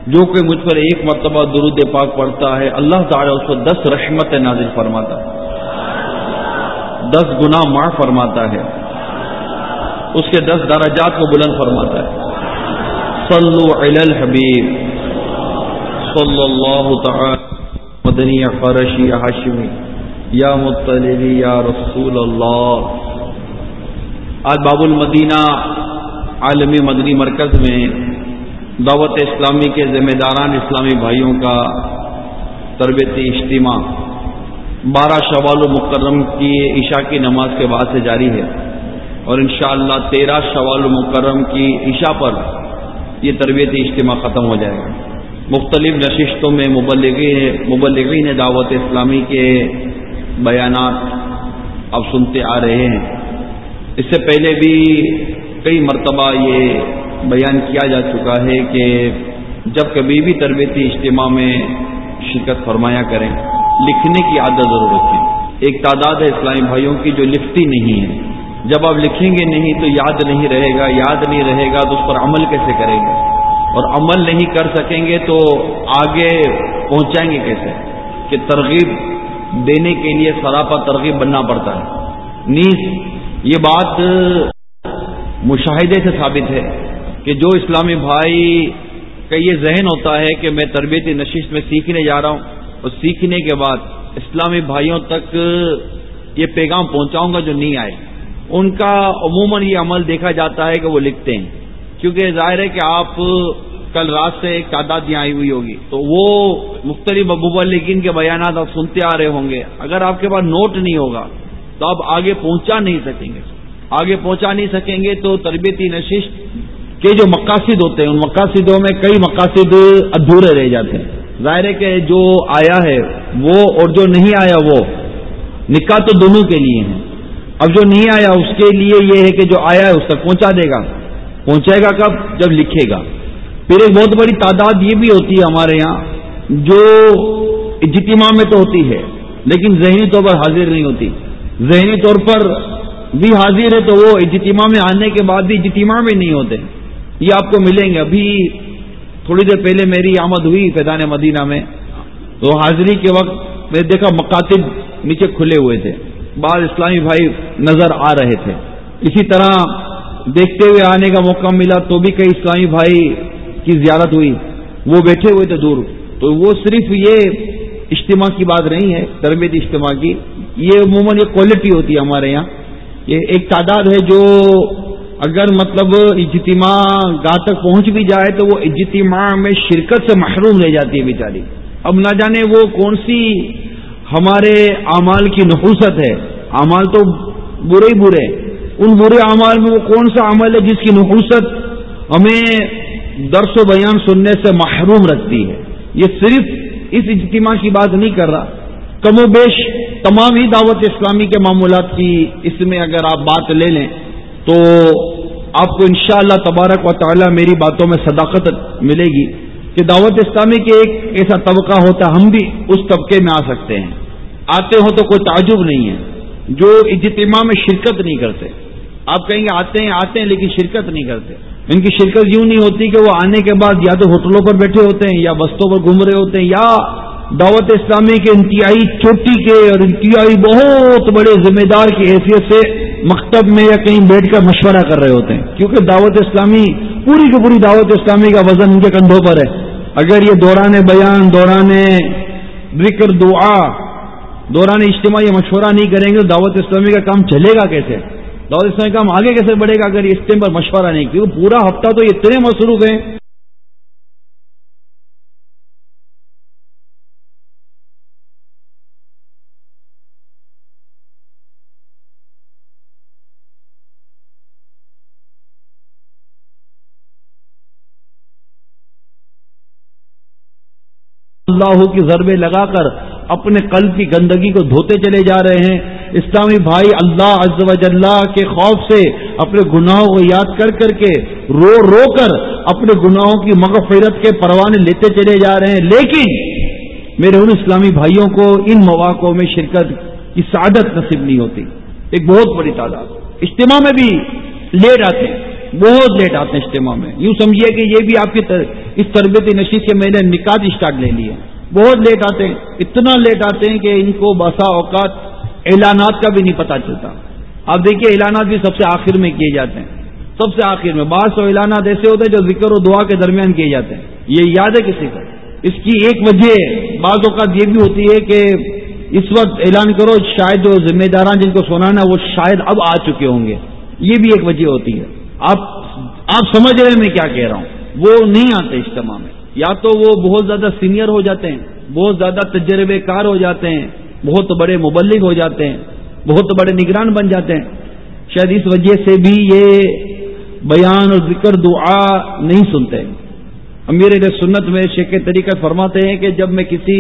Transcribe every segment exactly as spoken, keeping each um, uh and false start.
جو کوئی مجھ پر ایک مرتبہ درود پاک پڑھتا ہے اللہ تعالیٰ اس کو دس رحمت نازل فرماتا ہے، دس گناہ معاف فرماتا ہے، اس کے دس درجات کو بلند فرماتا ہے۔ صلو علی الحبیب صلی اللہ تعالی مدنی قرشی ہاشمی یا مطلبی یا رسول اللہ۔ آج باب المدینہ عالمی مدنی مرکز میں دعوت اسلامی کے ذمہ داران اسلامی بھائیوں کا تربیتی اجتماع بارہ شوال مکرم کی عشاء کی نماز کے بعد سے جاری ہے، اور انشاءاللہ تیرہ شوال مکرم کی عشاء پر یہ تربیتی اجتماع ختم ہو جائے گا۔ مختلف نشستوں میں مبلغین مبلغین دعوت اسلامی کے بیانات اب سنتے آ رہے ہیں۔ اس سے پہلے بھی کئی مرتبہ یہ بیان کیا جا چکا ہے کہ جب کبھی بھی تربیتی اجتماع میں شرکت فرمایا کریں، لکھنے کی عادت ضرور رکھیں۔ ایک تعداد ہے اسلامی بھائیوں کی جو لکھتی نہیں ہے، جب آپ لکھیں گے نہیں تو یاد نہیں رہے گا، یاد نہیں رہے گا تو اس پر عمل کیسے کریں گے، اور عمل نہیں کر سکیں گے تو آگے پہنچائیں گے کیسے؟ کہ ترغیب دینے کے لیے سراپا ترغیب بننا پڑتا ہے۔ نیز یہ بات مشاہدے سے ثابت ہے کہ جو اسلامی بھائی کا یہ ذہن ہوتا ہے کہ میں تربیتی نشست میں سیکھنے جا رہا ہوں، اور سیکھنے کے بعد اسلامی بھائیوں تک یہ پیغام پہنچاؤں گا جو نہیں آئے، ان کا عموماً یہ عمل دیکھا جاتا ہے کہ وہ لکھتے ہیں، کیونکہ ظاہر ہے کہ آپ کل رات سے ایک تعداد یہاں آئی ہوئی ہوگی تو وہ مختلف مبلغین کے بیانات آپ سنتے آ رہے ہوں گے۔ اگر آپ کے پاس نوٹ نہیں ہوگا تو آپ آگے پہنچا نہیں سکیں گے، آگے پہنچا نہیں سکیں گے تو تربیتی نشست کے جو مقاصد ہوتے ہیں ان مقاصدوں میں کئی مقاصد ادھورے رہ جاتے ہیں۔ ظاہر ہے کہ جو آیا ہے وہ اور جو نہیں آیا وہ نکاح تو دونوں کے لیے ہیں۔ اب جو نہیں آیا اس کے لیے یہ ہے کہ جو آیا ہے اس تک پہنچا دے گا، پہنچائے گا کب؟ جب لکھے گا۔ پھر ایک بہت بڑی تعداد یہ بھی ہوتی ہے ہمارے یہاں جو اجتماع میں تو ہوتی ہے لیکن ذہنی طور پر حاضر نہیں ہوتی، ذہنی طور پر بھی حاضر ہے تو وہ اجتماع میں آنے کے بعد بھی اجتماع میں نہیں ہوتے۔ یہ آپ کو ملیں گے۔ ابھی تھوڑی دیر پہلے میری آمد ہوئی فیضان مدینہ میں تو حاضری کے وقت میں دیکھا مکاتب نیچے کھلے ہوئے تھے، بعض اسلامی بھائی نظر آ رہے تھے۔ اسی طرح دیکھتے ہوئے آنے کا موقع ملا تو بھی کئی اسلامی بھائی کی زیارت ہوئی، وہ بیٹھے ہوئے تھے دور۔ تو وہ صرف یہ اجتماع کی بات نہیں ہے، تربیتی اجتماع کی، یہ عموماً یہ کوالٹی ہوتی ہے ہمارے یہاں۔ یہ ایک تعداد ہے جو اگر مطلب اجتماع گاہ تک پہنچ بھی جائے تو وہ اجتماع میں شرکت سے محروم رہ جاتی ہے بیچاری۔ اب نہ جانے وہ کون سی ہمارے اعمال کی نحوست ہے، اعمال تو برے ہی برے، ان برے اعمال میں وہ کون سا عمل ہے جس کی نحوست ہمیں درس و بیان سننے سے محروم رکھتی ہے۔ یہ صرف اس اجتماع کی بات نہیں کر رہا، کم و بیش تمام ہی دعوت اسلامی کے معمولات کی اس میں اگر آپ بات لے لیں تو آپ کو انشاءاللہ تبارک و تعالی میری باتوں میں صداقت ملے گی کہ دعوت اسلامی کے ایک ایسا طبقہ ہوتا ہے، ہم بھی اس طبقے میں آ سکتے ہیں، آتے ہوں تو کوئی تعجب نہیں ہے، جو اجتماع میں شرکت نہیں کرتے۔ آپ کہیں گے آتے ہیں آتے ہیں لیکن شرکت نہیں کرتے۔ ان کی شرکت یوں نہیں ہوتی کہ وہ آنے کے بعد یا تو ہوٹلوں پر بیٹھے ہوتے ہیں یا بستوں پر گھوم رہے ہوتے ہیں یا دعوت اسلامی کے انتہائی چوٹی کے اور انتہائی بہت بڑے ذمہ دار کی حیثیت سے مکتب میں یا کہیں بیٹھ کر مشورہ کر رہے ہوتے ہیں، کیونکہ دعوت اسلامی پوری کی پوری دعوت اسلامی کا وزن ان کے کندھوں پر ہے۔ اگر یہ دوران بیان، دوران ذکر، دعا، دوران اجتماع یہ مشورہ نہیں کریں گے تو دعوت اسلامی کا کام چلے گا کیسے؟ دعوت اسلامی کا کام آگے کیسے بڑھے گا اگر اس ٹائم پر مشورہ نہیں؟ کیونکہ پورا ہفتہ تو یہ اتنے مصروف ہیں۔ اللہ کی ضربے لگا کر اپنے قلب کی گندگی کو دھوتے چلے جا رہے ہیں۔ اسلامی بھائی اللہ عز و جل کے خوف سے اپنے گناہوں کو یاد کر کر کے رو رو کر اپنے گناہوں کی مغفرت کے پروانے لیتے چلے جا رہے ہیں، لیکن میرے ان اسلامی بھائیوں کو ان مواقعوں میں شرکت کی سعادت نصیب نہیں ہوتی۔ ایک بہت بڑی تعداد اجتماع میں بھی لیٹ آتے ہیں، بہت لیٹ آتے ہیں اجتماع میں. یوں سمجھیے کہ یہ بھی آپ کی تر... اس تربیتی نشست کے میں نے نکات اسٹارٹ لے لیے. بہت لیٹ آتے ہیں, اتنا لیٹ آتے ہیں کہ ان کو بسا اوقات اعلانات کا بھی نہیں پتہ چلتا. آپ دیکھیے اعلانات بھی سب سے آخر میں کیے جاتے ہیں, سب سے آخر میں. بعض تو اعلانات ایسے ہوتے ہیں جو ذکر و دعا کے درمیان کیے جاتے ہیں. یہ یاد ہے کسی کو؟ اس کی ایک وجہ بعض اوقات یہ بھی ہوتی ہے کہ اس وقت اعلان کرو, شاید جو ذمہ داران جن کو سنانا وہ شاید اب آ چکے ہوں گے. یہ بھی ایک وجہ ہوتی ہے. آپ آپ سمجھ رہے ہیں میں کیا کہہ رہا ہوں. وہ نہیں آتے اجتماع میں, یا تو وہ بہت زیادہ سینئر ہو جاتے ہیں, بہت زیادہ تجربے کار ہو جاتے ہیں, بہت بڑے مبلغ ہو جاتے ہیں, بہت بڑے نگران بن جاتے ہیں. شاید اس وجہ سے بھی یہ بیان اور ذکر دعا نہیں سنتے. امیر اہل سنت میں شیخ طریقت فرماتے ہیں کہ جب میں کسی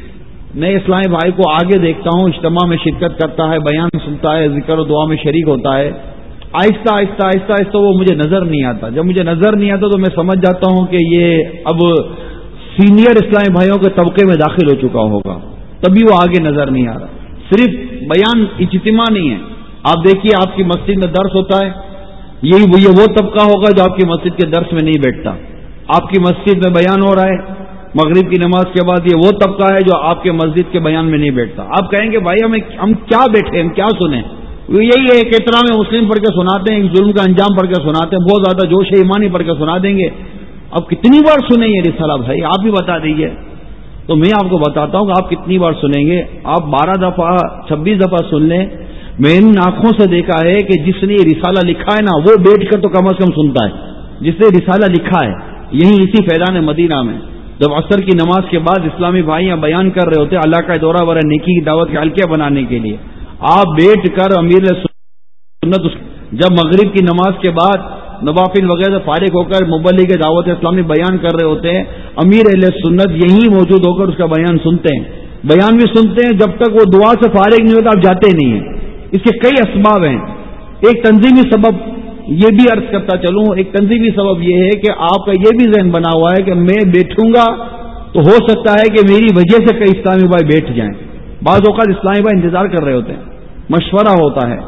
نئے اسلامی بھائی کو آگے دیکھتا ہوں, اجتماع میں شرکت کرتا ہے, بیان سنتا ہے, ذکر و دعا میں شریک ہوتا ہے, آہستہ آہستہ آہستہ آہستہ وہ مجھے نظر نہیں آتا. جب مجھے نظر نہیں آتا تو میں سمجھ جاتا ہوں کہ یہ اب سینئر اسلامی بھائیوں کے طبقے میں داخل ہو چکا ہوگا, تبھی وہ آگے نظر نہیں آ رہا. صرف بیان اجتماع نہیں ہے. آپ دیکھیے آپ کی مسجد میں درس ہوتا ہے, یہی یہ وہ طبقہ ہوگا جو آپ کی مسجد کے درس میں نہیں بیٹھتا. آپ کی مسجد میں بیان ہو رہا ہے مغرب کی نماز کے بعد, یہ وہ طبقہ ہے جو آپ کے مسجد کے بیان میں نہیں بیٹھتا. آپ کہیں گے بھائی ہمیں ہم کیا بیٹھے, ہم کیا سنیں؟ یہی ہے کہ احترام مسلم پڑھ کے سناتے ہیں, ظلم کا انجام پڑھ کے سناتے ہیں, بہت زیادہ جوش ایمانی پڑھ کے سنا دیں گے. اب کتنی بار سنیں یہ رسالہ بھائی, آپ بھی بتا دیجیے. تو میں آپ کو بتاتا ہوں کہ آپ کتنی بار سنیں گے. آپ بارہ دفعہ چھبیس دفعہ سن لیں. میں ان آنکھوں سے دیکھا ہے کہ جس نے یہ رسالہ لکھا ہے نا وہ بیٹھ کر تو کم از کم سنتا ہے. جس نے رسالہ لکھا ہے یہیں اسی فیضان مدینہ میں, جب عصر کی نماز کے بعد اسلامی بھائیاں بیان کر رہے ہوتے اللہ کا دورہ برائے نیکی کی دعوت کے حلقے بنانے کے لیے, آپ بیٹھ کر امیر سنت جب مغرب کی نماز کے بعد نوافل وغیرہ سے فارغ ہو کر مبلغ دعوت اسلامی بیان کر رہے ہوتے ہیں, امیر اہل سنت یہیں موجود ہو کر اس کا بیان سنتے ہیں. بیان بھی سنتے ہیں, جب تک وہ دعا سے فارغ نہیں ہوتا آپ جاتے نہیں ہیں. اس کے کئی اسباب ہیں. ایک تنظیمی سبب یہ بھی عرض کرتا چلوں, ایک تنظیمی سبب یہ ہے کہ آپ کا یہ بھی ذہن بنا ہوا ہے کہ میں بیٹھوں گا تو ہو سکتا ہے کہ میری وجہ سے کئی اسلامی بھائی بیٹھ جائیں. بعض اوقات اسلامی بھائی انتظار کر رہے ہوتے ہیں, مشورہ ہوتا ہے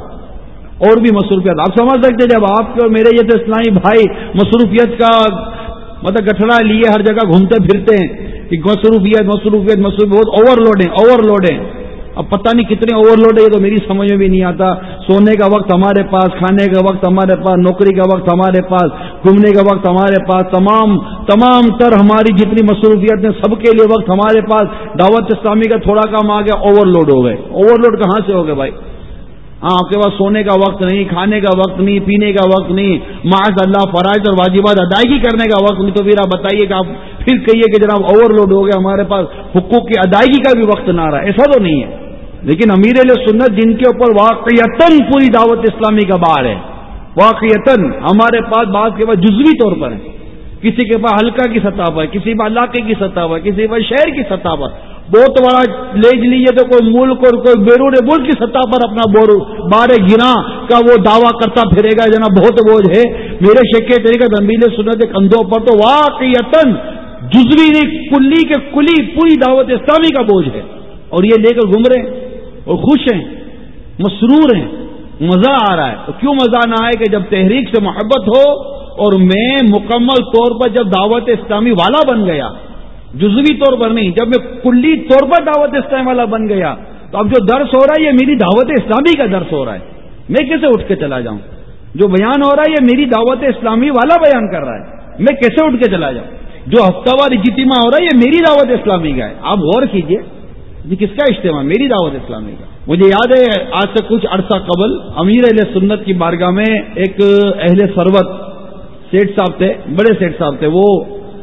اور بھی مصروفیات. آپ سمجھ سکتے جب آپ کے اور میرے جیسے اسلامی بھائی مصروفیت کا مطلب گٹھڑا لیے ہر جگہ گھومتے پھرتے ہیں کہ مصروفیت مصروفیت مصروفیت بہت اوور لوڈ ہیں اوور لوڈ ہیں. اب پتہ نہیں کتنے اوور لوڈ ہے, یہ تو میری سمجھ میں بھی نہیں آتا. سونے کا وقت ہمارے پاس, کھانے کا وقت ہمارے پاس, نوکری کا وقت ہمارے پاس, گھومنے کا وقت ہمارے پاس, تمام تمام تر ہماری جتنی مصروفیات ہیں سب کے لیے وقت ہمارے پاس. دعوت اسلامی کا تھوڑا کام آ گیا, اوور لوڈ ہو گئے. اوور لوڈ کہاں سے ہو گئے بھائی؟ ہاں آپ کے پاس سونے کا وقت نہیں, کھانے کا وقت نہیں, پینے کا وقت نہیں, معاذ اللہ فرائض اور واجبات ادائیگی کرنے کا وقت نہیں. تو پھر آپ بتائیے کہ آپ پھر کہیے کہ جناب اوور لوڈ ہو گیا, ہمارے پاس حقوق کی ادائیگی کا بھی وقت نہ رہا. ایسا تو نہیں ہے. لیکن امیر اہل سنت جن کے اوپر واقعتاً پوری دعوت اسلامی کا بار ہے, واقعتاً ہمارے پاس بعض کے پاس جزوی طور پر ہے, کسی کے پاس حلقہ کی سطح پر, کسی پر علاقے کی سطح پر, کسی پر شہر کی سطح پر, بہت بڑا لے لیجیے تو کوئی ملک اور کوئی بیرون ملک کی سطح پر اپنا بار گراں کا وہ دعویٰ کرتا پھرے گا جناب بہت بوجھ ہے. میرے شیخ طریقت امیر سنت کے کندھوں پر تو واقعتاً جزوی نہیں کلی کے کلی پوری دعوت اسلامی کا بوجھ ہے, اور یہ لے کر گھوم رہے اور خوش ہیں, مسرور ہیں, مزہ آ رہا ہے. تو کیوں مزہ نہ آئے کہ جب تحریک سے محبت ہو اور میں مکمل طور پر جب دعوت اسلامی والا بن گیا, جزوی طور پر نہیں, جب میں کلی طور پر دعوت اسلامی والا بن گیا, تو اب جو درس ہو رہا ہے یہ میری دعوت اسلامی کا درس ہو رہا ہے. میں کیسے اٹھ کے چلا جاؤں؟ جو بیان ہو رہا ہے یہ میری دعوت اسلامی والا بیان کر رہا ہے, میں کیسے اٹھ کے چلا جاؤں؟ جو ہفتہ وار اجتماع ہو رہا ہے یہ میری دعوت اسلامی کا ہے. آپ غور کیجئے یہ کس کا اجتماع؟ میری دعوت اسلامی کا. مجھے یاد ہے آج سے کچھ عرصہ قبل امیر اہل سنت کی بارگاہ میں ایک اہل ثروت سیٹ صاحب تھے, بڑے سیٹ صاحب تھے, وہ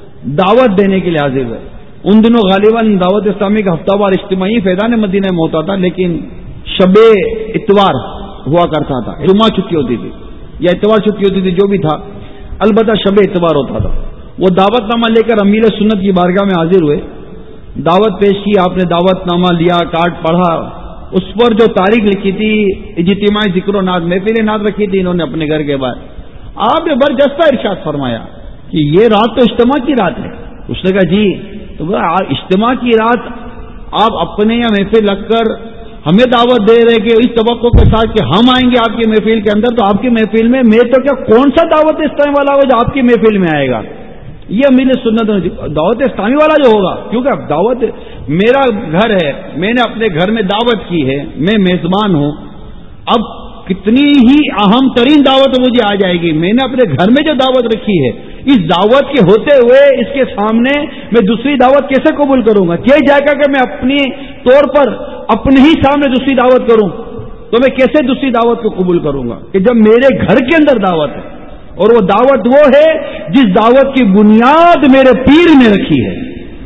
دعوت دینے کے لیے حاضر ہوئے. ان دنوں غالباً دعوت اسلامی کا ہفتہ وار اجتماعی فیضان مدینہ میں ہوتا تھا, لیکن شب اتوار ہوا کرتا تھا, جمعہ چھٹی ہوتی تھی یا اتوار چھٹی ہوتی تھی, جو بھی تھا, البتہ شب اتوار ہوتا تھا. وہ دعوت نامہ لے کر امیر سنت کی بارگاہ میں حاضر ہوئے, دعوت پیش کی, آپ نے دعوت نامہ لیا, کارڈ پڑھا, اس پر جو تاریخ لکھی تھی اجتماعی ذکر و نعت محفل نعت رکھی تھی انہوں نے اپنے گھر کے بعد. آپ نے برجستہ ارشاد فرمایا کہ یہ رات تو اجتماع کی رات ہے. اس نے کہا جی, تو اجتماع کی رات آپ اپنے یا محفل رکھ کر ہمیں دعوت دے رہے کہ اس توقع کے ساتھ کہ ہم آئیں گے آپ کی محفل کے اندر، تو آپ کی محفل میں میں تو کیا کون سا دعوت اسلامی والا ہوگا جو آپ کی محفل میں آئے گا؟ یہ امیر سنت دعوت اسلامی والا جو ہوگا، کیونکہ اب دعوت میرا گھر ہے، میں نے اپنے گھر میں دعوت کی ہے، میں میزبان ہوں، اب کتنی ہی اہم ترین دعوت مجھے آ جائے گی، میں نے اپنے گھر میں جو دعوت رکھی ہے، اس دعوت کے ہوتے ہوئے اس کے سامنے میں دوسری دعوت کیسے قبول کروں گا؟ کیا جائے گا کہ میں اپنی طور پر اپنے ہی سامنے دوسری دعوت کروں، تو میں کیسے دوسری دعوت کو قبول کروں گا کہ جب میرے گھر کے اندر دعوت ہے، اور وہ دعوت وہ ہے جس دعوت کی بنیاد میرے پیر نے رکھی ہے،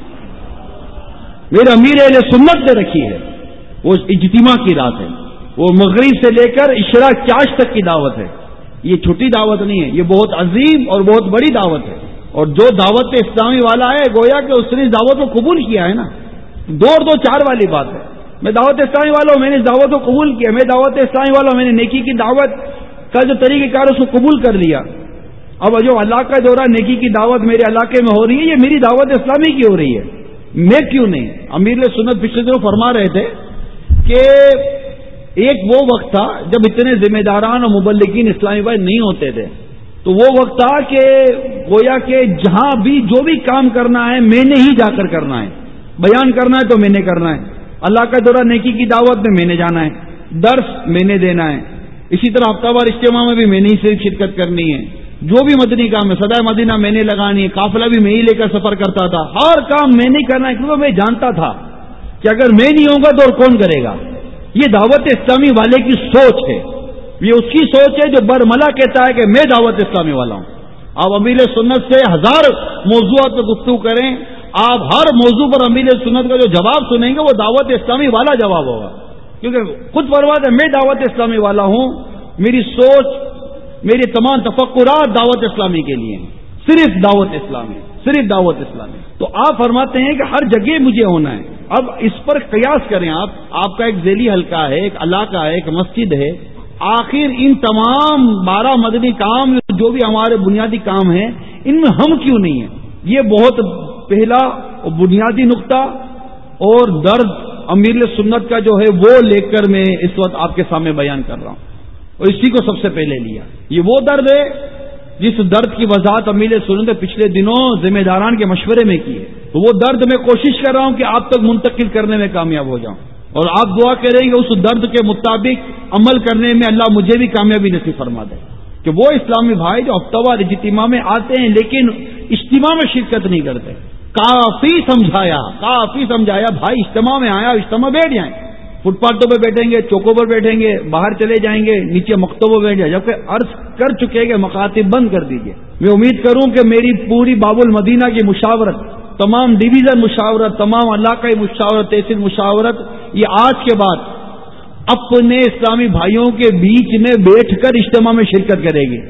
میرے امیر اہل سنت نے رکھی ہے، وہ اجتماع کی رات ہے، وہ مغرب سے لے کر اشراق چاش تک کی دعوت ہے۔ یہ چھوٹی دعوت نہیں ہے، یہ بہت عظیم اور بہت بڑی دعوت ہے، اور جو دعوت اسلامی والا ہے گویا کہ اس نے اس دعوت کو قبول کیا ہے نا، دو اور دو چار والی بات ہے۔ میں دعوت اسلامی والا ہوں، میں نے اس دعوت کو قبول کیا، میں دعوت اسلامی والا ہوں، میں نے نیکی کی دعوت کا جو طریقہ کار اس کو قبول کر لیا۔ اب جو اللہ کا دورہ نیکی کی دعوت میرے علاقے میں ہو رہی ہے، یہ میری دعوت اسلامی کی ہو رہی ہے، میں کیوں نہیں؟ امیر سنت پچھلے دنوں فرما رہے تھے کہ ایک وہ وقت تھا جب اتنے ذمہ داران اور مبلغین اسلامی بھائی نہیں ہوتے تھے، تو وہ وقت تھا کہ گویا کہ جہاں بھی جو بھی کام کرنا ہے میں نے ہی جا کر کرنا ہے، بیان کرنا ہے تو میں نے کرنا ہے، اللہ کا دورہ نیکی کی دعوت میں میں نے جانا ہے، درس میں نے دینا ہے، اسی طرح ہفتہ وار اجتماع میں بھی میں نے ہی صرف شرکت کرنی ہے، جو بھی مدنی کام ہے صدائے مدینہ میں نے لگانی ہے، قافلہ بھی میں ہی لے کر سفر کرتا تھا، ہر کام میں نہیں کرنا ہے، کیونکہ میں جانتا تھا کہ اگر میں نہیں ہوں گا تو اور کون کرے گا۔ یہ دعوت اسلامی والے کی سوچ ہے، یہ اس کی سوچ ہے جو برملا کہتا ہے کہ میں دعوت اسلامی والا ہوں۔ آپ امیر سنت سے ہزار موضوعات پر گفتگو کریں، آپ ہر موضوع پر امیر سنت کا جو جواب سنیں گے وہ دعوت اسلامی والا جواب ہوگا، کیونکہ خود فرماتا ہے میں دعوت اسلامی والا ہوں، میری سوچ میری تمام تفکرات دعوت اسلامی کے لیے ہیں، صرف دعوت اسلامی، صرف دعوت اسلامی۔ تو آپ فرماتے ہیں کہ ہر جگہ مجھے ہونا ہے۔ اب اس پر قیاس کریں، آپ آپ کا ایک ذیلی حلقہ ہے، ایک علاقہ ہے، ایک مسجد ہے، آخر ان تمام بارہ مدنی کام جو بھی ہمارے بنیادی کام ہیں ان میں ہم کیوں نہیں ہیں؟ یہ بہت پہلا بنیادی نقطہ اور درد امیر سنت کا جو ہے وہ لے کر میں اس وقت آپ کے سامنے بیان کر رہا ہوں، اور اسی کو سب سے پہلے لیا۔ یہ وہ درد ہے جس درد کی وضاحت امیر سنت نے پچھلے دنوں ذمہ داران کے مشورے میں کی ہے، تو وہ درد میں کوشش کر رہا ہوں کہ آپ تک منتقل کرنے میں کامیاب ہو جاؤں، اور آپ دعا کریں کہ اس درد کے مطابق عمل کرنے میں اللہ مجھے بھی کامیابی نصیب فرما دے، کہ وہ اسلامی بھائی جو ہفتہ وار اجتماع میں آتے ہیں لیکن اجتماع میں شرکت نہیں کرتے، کافی سمجھایا کافی سمجھایا بھائی اجتماع میں آیا، اجتماع بیٹھ جائیں، فٹ پاتھوں پہ بیٹھیں گے، چوکوں پر بیٹھیں گے، باہر چلے جائیں گے، نیچے مکتبوں پہ بیٹھ جائیں، جبکہ عرض کر چکے کہ مکاتب بند کر دیجئے۔ میں امید کروں کہ میری پوری باب المدینہ کی مشاورت، تمام ڈویژن مشاورت، تمام علاقائی مشاورت، تحصیل مشاورت، یہ آج کے بعد اپنے اسلامی بھائیوں کے بیچ میں بیٹھ کر اجتماع میں شرکت کرے گی۔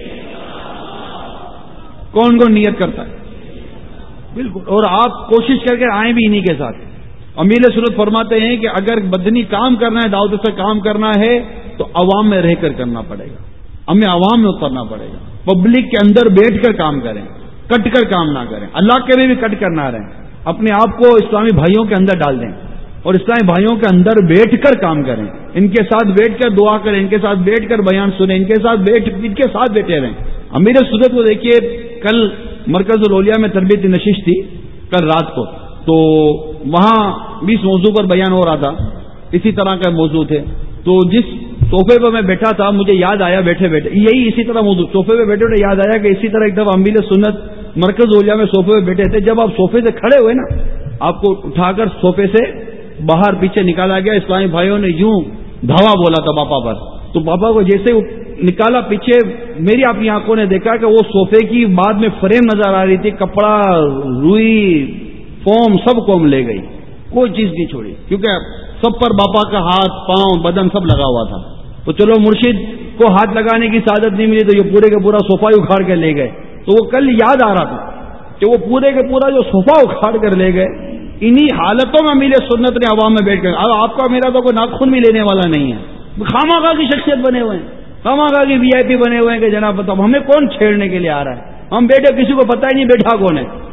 کون کون نیت کرتا ہے؟ بالکل، اور آپ کوشش کر کے آئیں بھی انہی کے ساتھ۔ امیر سنت فرماتے ہیں کہ اگر بدنی کام کرنا ہے، دعوت سے کام کرنا ہے تو عوام میں رہ کر کرنا پڑے گا، ہمیں عوام میں اترنا پڑے گا، پبلک کے اندر بیٹھ کر کام کریں، کٹ کر کام نہ کریں، اللہ کے لیے بھی کٹ کر نہ رہیں، اپنے آپ کو اسلامی بھائیوں کے اندر ڈال دیں اور اسلامی بھائیوں کے اندر بیٹھ کر کام کریں، ان کے ساتھ بیٹھ کر دعا کریں، ان کے ساتھ بیٹھ کر بیان سنیں، ان کے ساتھ بیٹھ ان کے ساتھ بیٹھے رہیں۔ امیر سنت کو دیکھیے، کل مرکز الاولیاء میں تربیتی نشست تھی کل رات کو، تو وہاں بھی اس موضوع پر بیان ہو رہا تھا، اسی طرح کا موضوع تھے، تو جس صوفے پر میں بیٹھا تھا مجھے یاد آیا بیٹھے بیٹھے یہی اسی طرح موضوع صوفے پہ بیٹھے بیٹھے یاد آیا کہ اسی طرح ایک دفعہ امیر سنت مرکز الاولیاء میں صوفے پہ بیٹھے تھے، جب آپ صوفے سے کھڑے ہوئے نا، آپ کو اٹھا کر صوفے سے باہر پیچھے نکالا گیا، اسلامی بھائیوں نے یوں دھاوا بولا تھا باپا پر، تو باپا کو جیسے نکالا پیچھے، میری اپنی آنکھوں نے دیکھا کہ وہ صوفے کی بعد میں فریم نظر آ رہی تھی، کپڑا، روئی، فوم سب کو ہم لے گئی، کوئی چیز نہیں چھوڑی، کیونکہ سب پر باپا کا ہاتھ، پاؤں، بدن سب لگا ہوا تھا۔ تو چلو مرشد کو ہاتھ لگانے کی سعادت نہیں ملی تو یہ پورے کا پورا صوفہ ہی اکھاڑ کے لے گئے، تو وہ کل یاد آ رہا تھا کہ وہ پورے کا پورا جو صوفہ اکھاڑ کر لے گئے، انہی حالتوں میں امیر سنت نے عوام میں بیٹھ کر، اب آپ کا میرا تو کوئی ناخن بھی لینے والا نہیں ہے، خامخواہ کی شخصیت بنے ہوئے ہیں، خامخواہ کی وی آئی پی بنے ہوئے ہیں کہ جناب بتاؤ ہمیں کون چھیڑنے کے لیے آ رہا ہے، ہم بیٹھے کسی کو پتہ ہی نہیں بیٹھا کون ہے،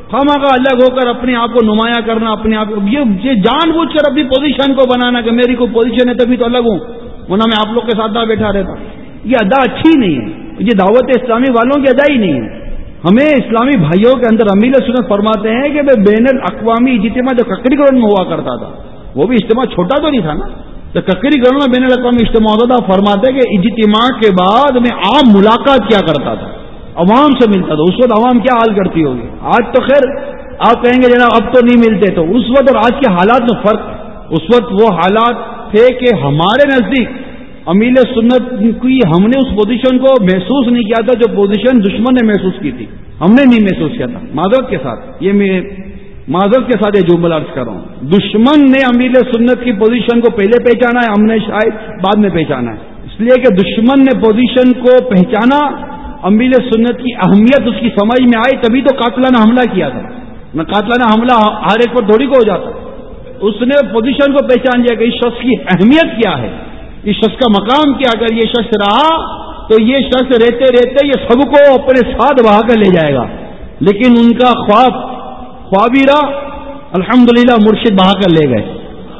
خواہ کا الگ ہو کر اپنے آپ کو نمایاں کرنا، اپنے آپ کو یہ جان بوجھ کر اپنی پوزیشن کو بنانا کہ میری کوئی پوزیشن ہے تبھی تو الگ ہوں، ورنہ میں آپ لوگ کے ساتھ بیٹھا رہتا. یہ ادا اچھی نہیں ہے، یہ دعوت اسلامی والوں کی ادا ہی نہیں ہے. ہمیں اسلامی بھائیوں کے اندر امیل سنت فرماتے ہیں کہ بین الاقوامی اجتماع جو ککری گراؤنڈ میں ہوا کرتا تھا، وہ بھی اجتماع چھوٹا تو نہیں تھا نا، تو ککری گراؤنڈ میں بین الاقوامی اجتماع ہوتا تھا. فرماتے کہ اجتماع کے بعد میں عام ملاقات کیا کرتا تھا، عوام سے ملتا تھا. اس وقت عوام کیا حال کرتی ہوگی؟ آج تو خیر آپ کہیں گے جناب اب تو نہیں ملتے، تو اس وقت اور آج کے حالات میں فرق. اس وقت وہ حالات تھے کہ ہمارے نزدیک امیل سنت کی ہم نے اس پوزیشن کو محسوس نہیں کیا تھا جو پوزیشن دشمن نے محسوس کی تھی، ہم نے نہیں محسوس کیا تھا. معذرت کے ساتھ یہ میں معذرت کے ساتھ یہ جملہ عرض کر رہا ہوں، دشمن نے امیل سنت کی پوزیشن کو پہلے پہچانا ہے، ہم نے شاید بعد میں پہچانا ہے. اس لیے کہ دشمن نے پوزیشن کو پہچانا، امیل سنت کی اہمیت اس کی سمجھ میں آئی، تبھی تو قاتلانہ حملہ کیا تھا. نہ قاتلانہ حملہ ہر ایک پر تھوڑی کو ہو جاتا. اس نے پوزیشن کو پہچان لیا کہ اس شخص کی اہمیت کیا ہے، اس شخص کا مقام کیا. اگر یہ شخص رہا تو یہ شخص رہتے رہتے یہ سب کو اپنے ساتھ بہا کر لے جائے گا. لیکن ان کا خواب خوابی رہا، الحمدللہ مرشد بہا کر لے گئے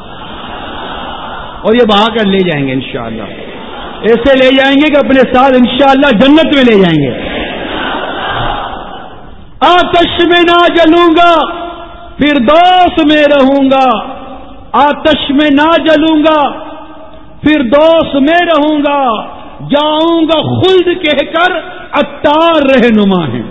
اور یہ بہا کر لے جائیں گے انشاءاللہ. ایسے لے جائیں گے کہ اپنے ساتھ انشاءاللہ جنت میں لے جائیں گے. آتش میں نہ جلوں گا فردوس میں رہوں گا، آتش میں نہ جلوں گا فردوس میں رہوں گا، جاؤں گا خلد کہہ کر عطار رہنما ہیں.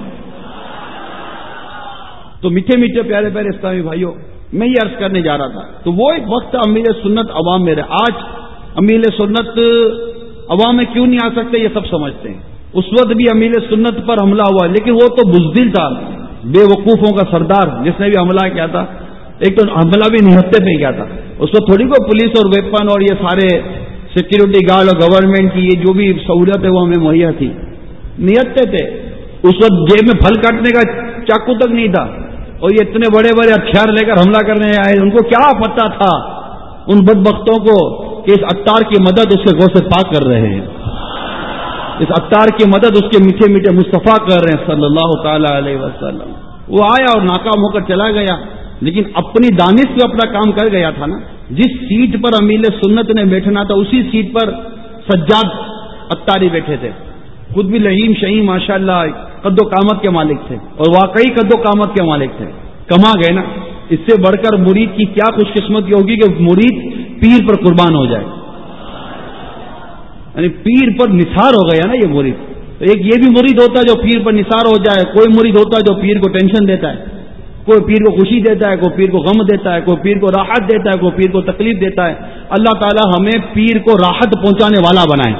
تو میٹھے میٹھے پیارے پیارے اسلامی بھائیوں، میں یہ عرض کرنے جا رہا تھا تو وہ ایک وقت امیل سنت عوام میں رہے. آج امیل سنت عوام میں کیوں نہیں آ سکتے یہ سب سمجھتے ہیں. اس وقت بھی امیل سنت پر حملہ ہوا، لیکن وہ تو بزدل تھا، بے وقوفوں کا سردار جس نے بھی حملہ کیا تھا. ایک تو حملہ بھی نہتے پہ کیا تھا، اس وقت تھوڑی کو پولیس اور ویپن اور یہ سارے سیکورٹی گارڈ اور گورنمنٹ کی یہ جو بھی سہولت ہے وہ ہمیں مہیا تھی. نہتے تھے اس وقت، جیب میں پھل کاٹنے کا چاقو تک نہیں تھا، اور یہ اتنے بڑے بڑے ہتھیار لے کر حملہ کرنے آئے. ان کو کیا پتا تھا ان بدبختوں کو کہ اس عطار کی مدد اس کے غوث پاک کر رہے ہیں، اس عطار کی مدد اس کے میٹھے میٹھے مصطفیٰ کر رہے ہیں صلی اللہ تعالی علیہ وسلم. وہ آیا اور ناکام ہو کر چلا گیا، لیکن اپنی دانش سے اپنا کام کر گیا تھا نا. جس سیٹ پر امیل سنت نے بیٹھنا تھا اسی سیٹ پر سجاد عطاری بیٹھے تھے. خود بھی لہیم شہیم ماشاءاللہ قد و قامت کے مالک تھے، اور واقعی قد و قامت کے مالک تھے. کما گئے نا. اس سے بڑھ کر مرید کی کیا خوش قسمتی ہوگی کہ مرید پیر پر قربان ہو جائے. یعنی پیر پر نثار ہو گیا نا یہ مرید. تو ایک یہ بھی مرید ہوتا ہے جو پیر پر نثار ہو جائے، کوئی مرید ہوتا ہے جو پیر کو ٹینشن دیتا ہے، کوئی پیر کو خوشی دیتا ہے، کوئی پیر کو غم دیتا ہے، کوئی پیر کو راحت دیتا ہے، کوئی پیر کو تکلیف دیتا ہے. اللہ تعالی ہمیں پیر کو راحت پہنچانے والا بنائے.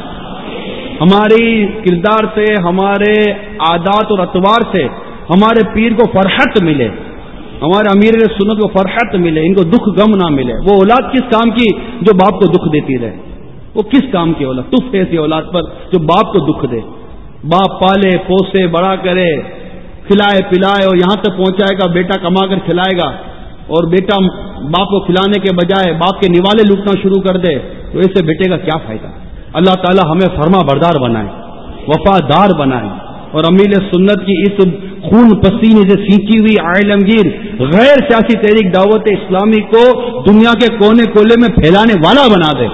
ہماری کردار سے، ہمارے عادات اور اطوار سے ہمارے پیر کو فرحت ملے، ہمارے امیر سنت کو فرحت ملے، ان کو دکھ غم نہ ملے. وہ اولاد کس کام کی جو باپ کو دکھ دیتی رہے؟ وہ کس کام کی اولاد؟ تف ایسی اولاد پر جو باپ کو دکھ دے. باپ پالے پوسے بڑا کرے، کھلائے پلائے اور یہاں تک پہنچائے گا بیٹا کما کر کھلائے گا، اور بیٹا باپ کو کھلانے کے بجائے باپ کے نوالے لوٹنا شروع کر دے، تو ایسے بیٹے کا کیا فائدہ؟ اللہ تعالی ہمیں فرما بردار بنائے، وفادار بنائے، اور امیل سنت کی اس خون پسینے سے سینچی ہوئی عالمگیر غیر سیاسی تحریک دعوت اسلامی کو دنیا کے کونے کولے میں پھیلانے والا بنا دے.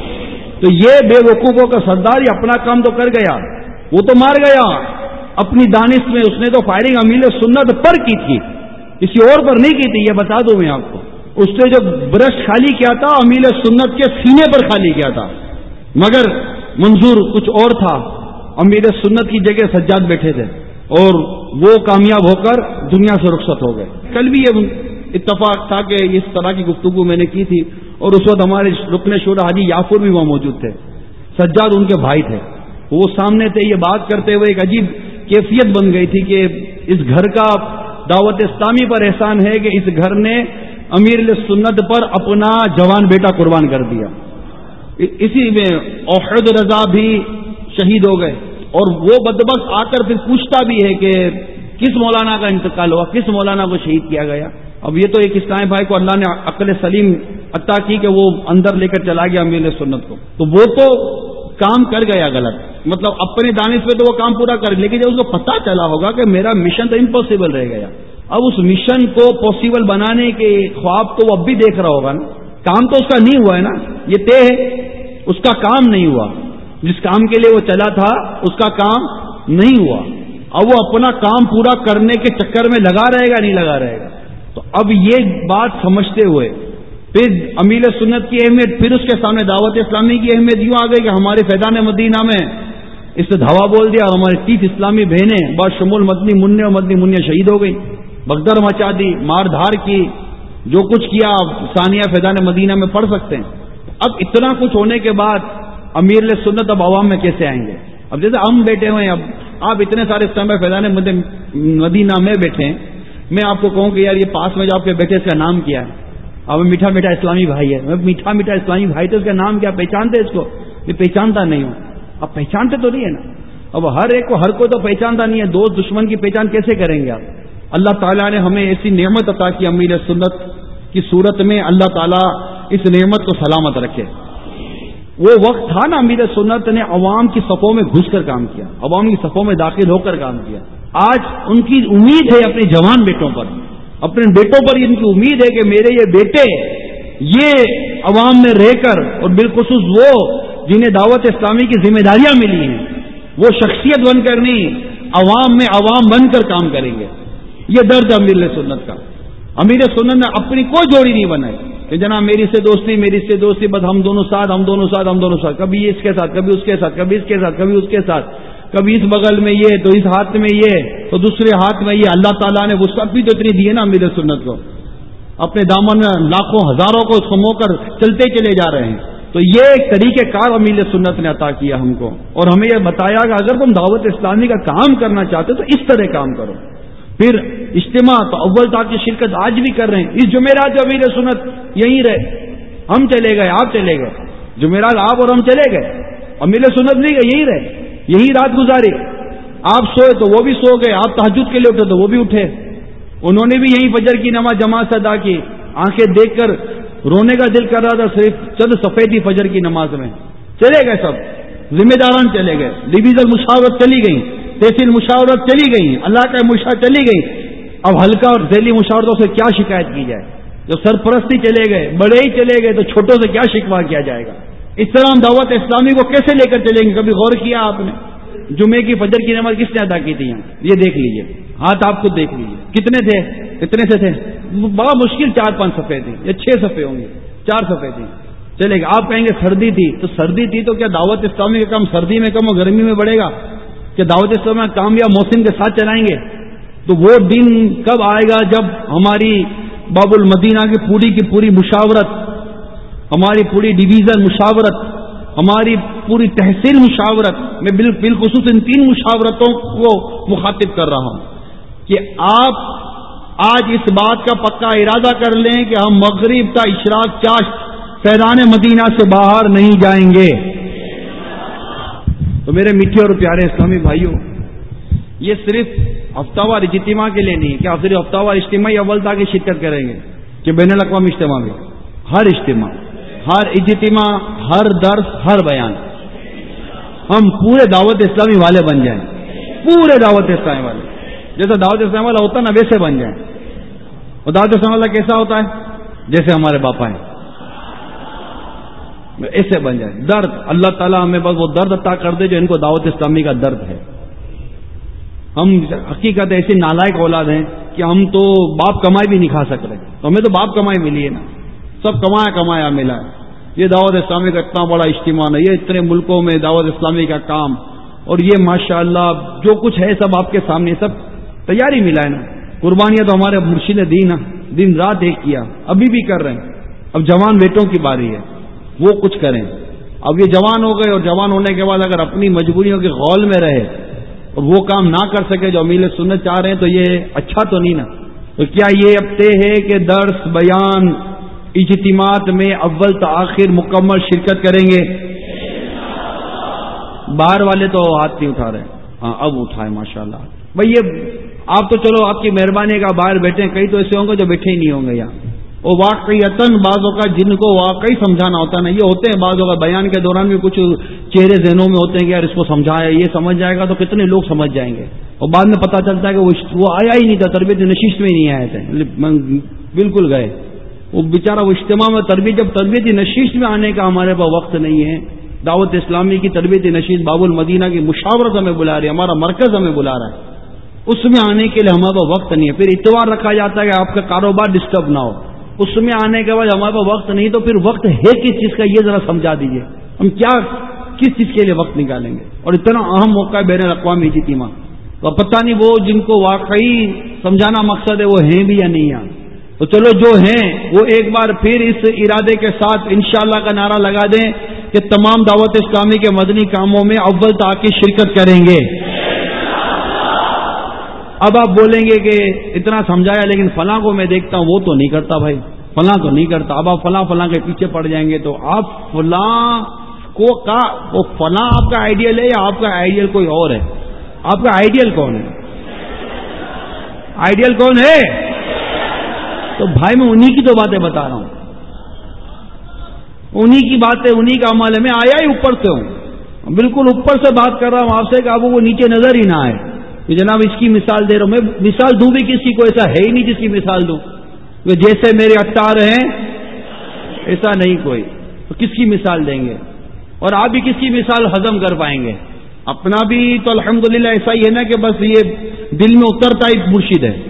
تو یہ بے وقوفوں کا سردار یہ اپنا کام تو کر گیا، وہ تو مار گیا اپنی دانش میں. اس نے تو فائرنگ امیل سنت پر کی تھی، کسی اور پر نہیں کی تھی، یہ بتا دوں میں آپ کو. اس نے جو برش خالی کیا تھا امیل سنت کے سینے پر خالی کیا تھا، مگر منظور کچھ اور تھا. امیر سنت کی جگہ سجاد بیٹھے تھے اور وہ کامیاب ہو کر دنیا سے رخصت ہو گئے. کل بھی یہ اتفاق تھا کہ اس طرح کی گفتگو میں نے کی تھی، اور اس وقت ہمارے رکن شورا حاجی یافور بھی وہاں موجود تھے. سجاد ان کے بھائی تھے، وہ سامنے تھے. یہ بات کرتے ہوئے ایک عجیب کیفیت بن گئی تھی کہ اس گھر کا دعوت اسلامی پر احسان ہے کہ اس گھر نے امیر سنت پر اپنا جوان بیٹا قربان کر دیا. اسی میں اوحد رضا بھی شہید ہو گئے، اور وہ بدبخت آ کر پھر پوچھتا بھی ہے کہ کس مولانا کا انتقال ہوا، کس مولانا کو شہید کیا گیا. اب یہ تو ایک اسلامی بھائی کو اللہ نے عقل سلیم عطا کی کہ وہ اندر لے کر چلا گیا امیر سنت کو، تو وہ تو کام کر گیا غلط، مطلب اپنے دانش پہ تو وہ کام پورا کر، لیکن جب اس کو پتہ چلا ہوگا کہ میرا مشن تو امپاسبل رہ گیا، اب اس مشن کو پاسبل بنانے کے خواب تو وہ اب بھی دیکھ رہا ہوگا نا. کام تو اس کا نہیں ہوا ہے نا, یہ طے ہے اس کا کام نہیں ہوا. جس کام کے لیے وہ چلا تھا اس کا کام نہیں ہوا. اب وہ اپنا کام پورا کرنے کے چکر میں لگا رہے گا نہیں لگا رہے گا. تو اب یہ بات سمجھتے ہوئے پھر امیر سنت کی اہمیت, پھر اس کے سامنے دعوت اسلامی کی اہمیت یوں آ گئی کہ ہمارے فیضان مدینہ میں اس سے دھوا بول دیا اور ہماری تیس اسلامی بہنیں بشمول مدنی منع اور مدنی منع شہید ہو گئی, بغدر مچا دی, مار دھار کی, جو کچھ کیا ثانیہ فیضان مدینہ میں پڑھ سکتے ہیں. اب اتنا کچھ ہونے کے بعد امیر سنت اب عوام میں کیسے آئیں گے؟ اب جیسے ہم بیٹھے ہوئے ہیں, اب آپ اتنے سارے اس ٹائم فیضان مدینہ میں بیٹھے ہیں, میں آپ کو کہوں کہ یار یہ پاس میں جو آپ کے بیٹھے اس کا نام کیا ہے؟ اب میٹھا میٹھا اسلامی بھائی ہے. میٹھا میٹھا اسلامی بھائی تو اس کا نام کیا, پہچانتے اس کو؟ یہ پہچانتا نہیں ہوں. اب پہچانتے تو نہیں ہے نا. اب ہر ایک کو ہر کوئی تو پہچانتا نہیں ہے. دوست دشمن کی پہچان کیسے کریں گے آپ؟ اللہ تعالیٰ نے ہمیں ایسی نعمت عطا کی امیر سنت کی صورت میں, اللہ تعالیٰ اس نعمت کو سلامت رکھے. وہ وقت تھا نا امیر سنت نے عوام کی صفوں میں گھس کر کام کیا, عوام کی صفوں میں داخل ہو کر کام کیا. آج ان کی امید ہے اپنے جوان بیٹوں پر, اپنے بیٹوں پر ان کی امید ہے کہ میرے یہ بیٹے یہ عوام میں رہ کر, اور بالخصوص وہ جنہیں دعوت اسلامی کی ذمہ داریاں ملی ہیں, وہ شخصیت بن کر نہیں عوام میں عوام بن کر کام کریں گے. یہ درد امیر سنت کا. امیر سنت نے اپنی کوئی جوڑی نہیں بنائی کہ جناب میری سے دوستی میری سے دوستی بس ہم دونوں ساتھ ہم دونوں ساتھ ہم دونوں ساتھ, کبھی اس کے ساتھ کبھی اس کے ساتھ کبھی اس کے ساتھ کبھی اس کے ساتھ, کبھی اس بغل میں یہ تو اس ہاتھ میں یہ تو دوسرے ہاتھ میں یہ. اللہ تعالیٰ نے وسعت بھی تو اتنی دی ہے نا امیر سنت کو, اپنے دامن میں لاکھوں ہزاروں کو سمو کر چلتے چلے جا رہے ہیں. تو یہ ایک طریقہ کار امیر سنت نے عطا کیا ہم کو, اور ہمیں یہ بتایا کہ اگر تم دعوت اسلامی کا کام کرنا چاہتے تو اس طرح کام کرو. پھر اجتماع تو اول تاک کی شرکت آج بھی کر رہے ہیں. اس جمعرات جو امیر سنت یہیں رہے, ہم چلے گئے آپ چلے گئے, جمعرات آپ اور ہم چلے گئے, امیر سنت نہیں گئے یہیں رہے, یہی رات گزاری. آپ سوئے تو وہ بھی سو گئے, آپ تہجد کے لیے اٹھے تو وہ بھی اٹھے, انہوں نے بھی یہی فجر کی نماز جماعت سے ادا کی. آنکھیں دیکھ کر رونے کا دل کر رہا تھا, صرف چند سفید تھی فجر کی نماز میں. چلے گئے سب ذمہ داران چلے گئے, ڈویژن مشاورت چلی گئی, تحصیل مشاورت چلی گئی, اللہ کا مشاورت چلی گئی. اب ہلکا اور ذیلی مشاورتوں سے کیا شکایت کی جائے؟ جب سرپرستی چلے گئے, بڑے ہی چلے گئے, تو چھوٹوں سے کیا شکوا کیا جائے گا؟ اس طرح ہم دعوت اسلامی کو کیسے لے کر چلیں گے؟ کبھی غور کیا آپ نے جمعے کی فجر کی نماز کس نے ادا کی تھی یہاں؟ یہ دیکھ لیجئے, ہاتھ آپ خود دیکھ لیجئے کتنے تھے, اتنے سے تھے, بڑا مشکل چار پانچ صفحے تھی یا چھ صفحے ہوں گے, چار صفحے تھی. چلے گا. آپ کہیں گے سردی تھی, تو سردی تھی تو کیا دعوت اسلامی کا کام سردی میں کم اور گرمی میں بڑھے گا؟ کہ دعوت اسلامی کا کام یا موسم کے ساتھ چلائیں گے؟ تو وہ دن کب آئے گا جب ہماری باب المدینہ کی پوری کی پوری مشاورت, ہماری پوری ڈویژن مشاورت, ہماری پوری تحصیل مشاورت, میں بالخصوص ان تین مشاورتوں کو مخاطب کر رہا ہوں کہ آپ آج اس بات کا پکا ارادہ کر لیں کہ ہم مغرب کا اشراق چاشت فیضان مدینہ سے باہر نہیں جائیں گے. تو میرے میٹھے اور پیارے اسلامی بھائیوں, یہ صرف ہفتہ وار اجتماع کے لیے نہیں کہ آپ صرف ہفتہ وار اجتماعی اول تک شرکت کریں گے کہ بین الاقوامی اجتماع میں ہر اجتماع ہر اجتماع ہر درس ہر بیان ہم پورے دعوت اسلامی والے بن جائیں, پورے دعوت اسلامی والے, جیسا دعوت اسلامی والا ہوتا ہے نا ویسے بن جائیں. اور دعوت اسلامی والا کیسا ہوتا ہے؟ جیسے ہمارے باپا ہیں, ایسے بن جائیں. درد اللہ تعالیٰ ہمیں بس وہ درد عطا کر دے جو ان کو دعوت اسلامی کا درد ہے. ہم حقیقت ایسی نالائق اولاد ہیں کہ ہم تو باپ کمائی بھی نہیں کھا سک رہے, تو ہمیں تو باپ کمائی ملی ہے نا, سب کمایا کمایا ملا ہے. یہ دعوت اسلامی کا اتنا بڑا اجتماع ہے, یہ اتنے ملکوں میں دعوت اسلامی کا کام, اور یہ ماشاءاللہ جو کچھ ہے سب آپ کے سامنے, سب تیاری ملا ہے نا. قربانیاں تو ہمارے مرشد دین دن رات ایک کیا, ابھی بھی کر رہے ہیں. اب جوان بیٹوں کی باری ہے, وہ کچھ کریں. اب یہ جوان ہو گئے, اور جوان ہونے کے بعد اگر اپنی مجبوریوں کے غول میں رہے اور وہ کام نہ کر سکے جو امیر سنت چاہ رہے ہیں, تو یہ اچھا تو نہیں نا. تو کیا یہ اب طے ہے کہ درس بیان اجتماعات میں اول تا آخر مکمل شرکت کریں گے؟ باہر والے تو ہاتھ نہیں اٹھا رہے, ہاں اب اٹھائے ماشاءاللہ. بھائی یہ آپ تو چلو آپ کی مہربانی کا باہر بیٹھے, کئی تو ایسے ہوں گے جو بیٹھے ہی نہیں ہوں گے یہاں. وہ واقعیتاً بعضوں کا جن کو واقعی سمجھانا ہوتا ہے نا, یہ ہوتے ہیں بعضوں کا بیان کے دوران بھی کچھ چہرے ذہنوں میں ہوتے ہیں کہ یار اس کو سمجھایا، یہ سمجھ جائے گا تو کتنے لوگ سمجھ جائیں گے، اور بعد میں پتہ چلتا ہے کہ وہ وہ آیا ہی نہیں تھا، تربیت نشست میں ہی نہیں آئے تھے، بالکل گئے وہ بیچارہ وہ اجتماع میں تربیت، جب تربیت نشست میں آنے کا ہمارے پاس وقت نہیں ہے، دعوت اسلامی کی تربیت نشست باب المدینہ کی مشاورت ہمیں بلا رہی ہے، ہمارا مرکز ہمیں بلا رہا ہے، اس میں آنے کے لیے ہمارے پاس وقت نہیں ہے، پھر اتوار رکھا جاتا ہے کہ آپ کا کاروبار ڈسٹرب نہ ہو، اس میں آنے کے بعد ہمارے پاس وقت نہیں، تو پھر وقت ہے کس چیز کا یہ ذرا سمجھا دیجئے، ہم کیا کس چیز کے لیے وقت نکالیں گے، اور اتنا اہم موقع ہے بین الاقوامی اجتماع، تو پتہ نہیں وہ جن کو واقعی سمجھانا مقصد ہے وہ ہیں بھی یا نہیں ہیں، تو چلو جو ہیں وہ ایک بار پھر اس ارادے کے ساتھ انشاءاللہ کا نعرہ لگا دیں کہ تمام دعوت اسلامی کے مدنی کاموں میں اول تاکہ شرکت کریں گے۔ اب آپ بولیں گے کہ اتنا سمجھایا لیکن فلاں کو میں دیکھتا ہوں وہ تو نہیں کرتا، بھائی فلاں تو نہیں کرتا، اب آپ فلاں فلاں کے پیچھے پڑ جائیں گے تو آپ فلاں کو کا وہ فلاں آپ کا آئیڈیل ہے یا آپ کا آئیڈیل کوئی اور ہے؟ آپ کا آئیڈیل کون ہے؟ آئیڈیل کون ہے؟ تو بھائی میں انہی کی تو باتیں بتا رہا ہوں، انہی کی باتیں، انہی کا عمل ہے، میں آیا ہی اوپر سے ہوں، بالکل اوپر سے بات کر رہا ہوں آپ سے کہ آپ کو نیچے نظر ہی نہ آئے کہ جناب اس کی مثال دے رہا ہوں، میں مثال دوں بھی کسی کو ایسا ہے ہی نہیں جس کی مثال دوں، کہ جیسے میرے اٹار ہیں ایسا نہیں کوئی، تو کس کی مثال دیں گے، اور آپ بھی کس کی مثال ہضم کر پائیں گے؟ اپنا بھی تو الحمدللہ ایسا ہی ہے نا کہ بس یہ دل میں اترتا ہی مرشد ہے،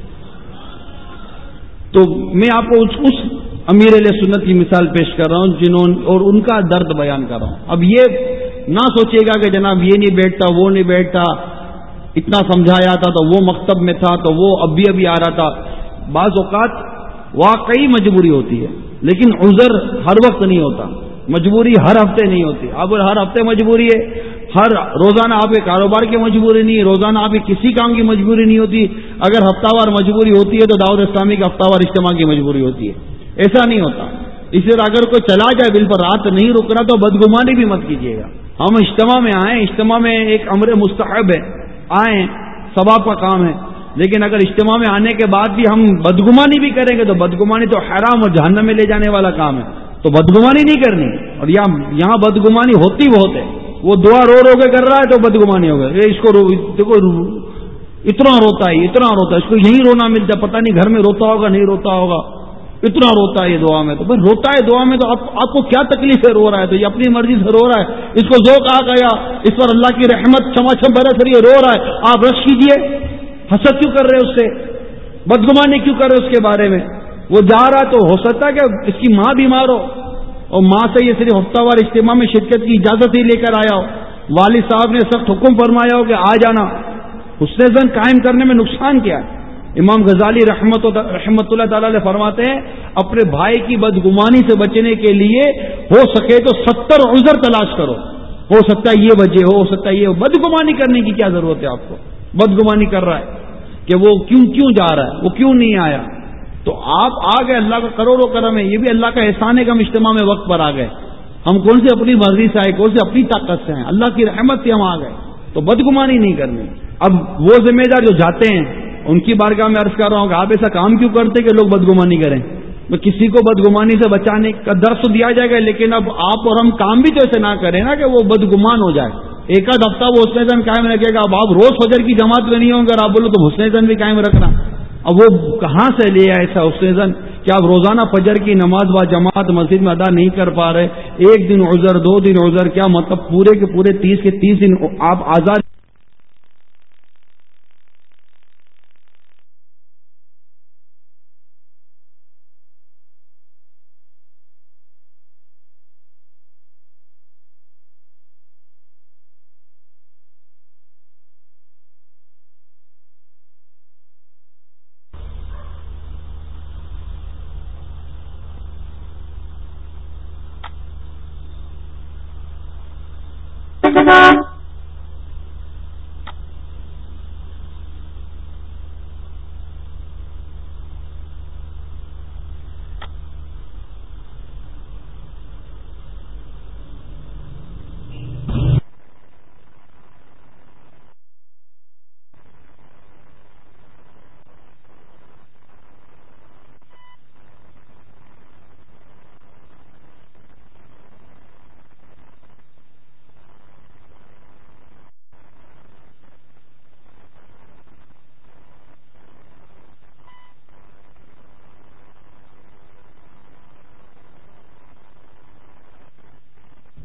تو میں آپ کو اس, اس امیر علیہ سنت کی مثال پیش کر رہا ہوں جنہوں اور ان کا درد بیان کر رہا ہوں۔ اب یہ نہ سوچے گا کہ جناب یہ نہیں بیٹھتا وہ نہیں بیٹھتا، اتنا سمجھایا تھا تو وہ مکتب میں تھا تو وہ ابھی ابھی آ رہا تھا، بعض اوقات واقعی مجبوری ہوتی ہے لیکن عذر ہر وقت نہیں ہوتا، مجبوری ہر ہفتے نہیں ہوتی، اب ہر ہفتے مجبوری ہے، ہر روزانہ آپ کے کاروبار کی مجبوری نہیں، روزانہ آپ کے کسی کام کی مجبوری نہیں ہوتی، اگر ہفتہ وار مجبوری ہوتی ہے تو دعوت اسلامی کا ہفتہ وار اجتماع کی مجبوری ہوتی ہے، ایسا نہیں ہوتا۔ اس لیے اگر کوئی چلا جائے بل پر رات نہیں رک رہا تو بدگمانی بھی مت کیجیے گا، ہم اجتماع میں آئیں، اجتماع میں ایک امر مستحب ہے، آئیں ثواب کا کام ہے، لیکن اگر اجتماع میں آنے کے بعد بھی ہم بدگمانی بھی کریں گے تو بدگمانی تو حرام اور جہنم میں لے جانے والا کام ہے، تو بدگمانی نہیں کرنی، اور یہاں بدگمانی ہوتی بہت ہے، وہ دعا رو رو کے کر رہا ہے تو بدگمانی ہو گئی، اس کو دیکھو اتنا روتا ہے اتنا روتا ہے، اس کو یہی رونا ملتا ہے، پتہ نہیں گھر میں روتا ہوگا نہیں روتا ہوگا، اتنا روتا ہے یہ دعا میں، تو بھائی روتا ہے دعا میں تو آپ, آپ کو کیا تکلیف ہے، رو رہا ہے تو یہ اپنی مرضی سے رو رہا ہے، اس کو ذوق آ گیا، اس پر اللہ کی رحمت چھما چھم برس رہی ہے، رو رہا ہے، آپ رش کیجئے، حسد کیوں کر رہے اس سے، بدگمانی کیوں کر رہے اس کے بارے میں؟ وہ جا رہا ہے تو ہو سکتا ہے کہ اس کی ماں بیمار ہو اور ماں سے یہ صرف ہفتہ وار اجتماع میں شرکت کی اجازت ہی لے کر آیا ہو، والد صاحب نے سخت حکم فرمایا ہو کہ آ جانا، حسن ظن قائم کرنے میں نقصان کیا ہے؟ امام غزالی رحمت رحمت اللہ تعالی علیہ فرماتے ہیں اپنے بھائی کی بدگمانی سے بچنے کے لیے ہو سکے تو ستر عذر تلاش کرو، ہو سکتا ہے یہ وجہ ہو، ہو سکتا ہے یہ، بدگمانی کرنے کی کیا ضرورت ہے آپ کو؟ بدگمانی کر رہا ہے کہ وہ کیوں کیوں جا رہا ہے، وہ کیوں نہیں آیا، تو آپ آ گئے، اللہ کا کروڑوں کرم ہے، یہ بھی اللہ کا احسان ہے کہ ہم اجتماع میں وقت پر آ گئے، ہم کون سے اپنی مرضی سے آئے، کون سے اپنی طاقت سے ہیں، اللہ کی رحمت سے ہم آ گئے، تو بدگمانی نہیں کرنی۔ اب وہ ذمہ دار جو جاتے ہیں ان کی بارگاہ میں عرض کر رہا ہوں کہ آپ ایسا کام کیوں کرتے کہ لوگ بدگمانی کریں؟ میں کسی کو بدگمانی سے بچانے کا درس دیا جائے گا، لیکن اب آپ اور ہم کام بھی تو ایسے نہ کریں نا کہ وہ بدگمان ہو جائے، ایک آدھ ہفتہ وہ حسن زن قائم رکھے گا، اب آپ روز فجر کی جماعت میں نہیں ہوں گے، آپ بولو تو حسن زن بھی قائم رکھنا، اب وہ کہاں سے لے آئے ایسا حسن زن کہ آپ روزانہ فجر کی نماز با جماعت مسجد میں ادا نہیں کر پا رہے، ایک دن عذر، دو دن عذر، کیا مطلب پورے کے پورے تیس کے تیس دن آپ آزاد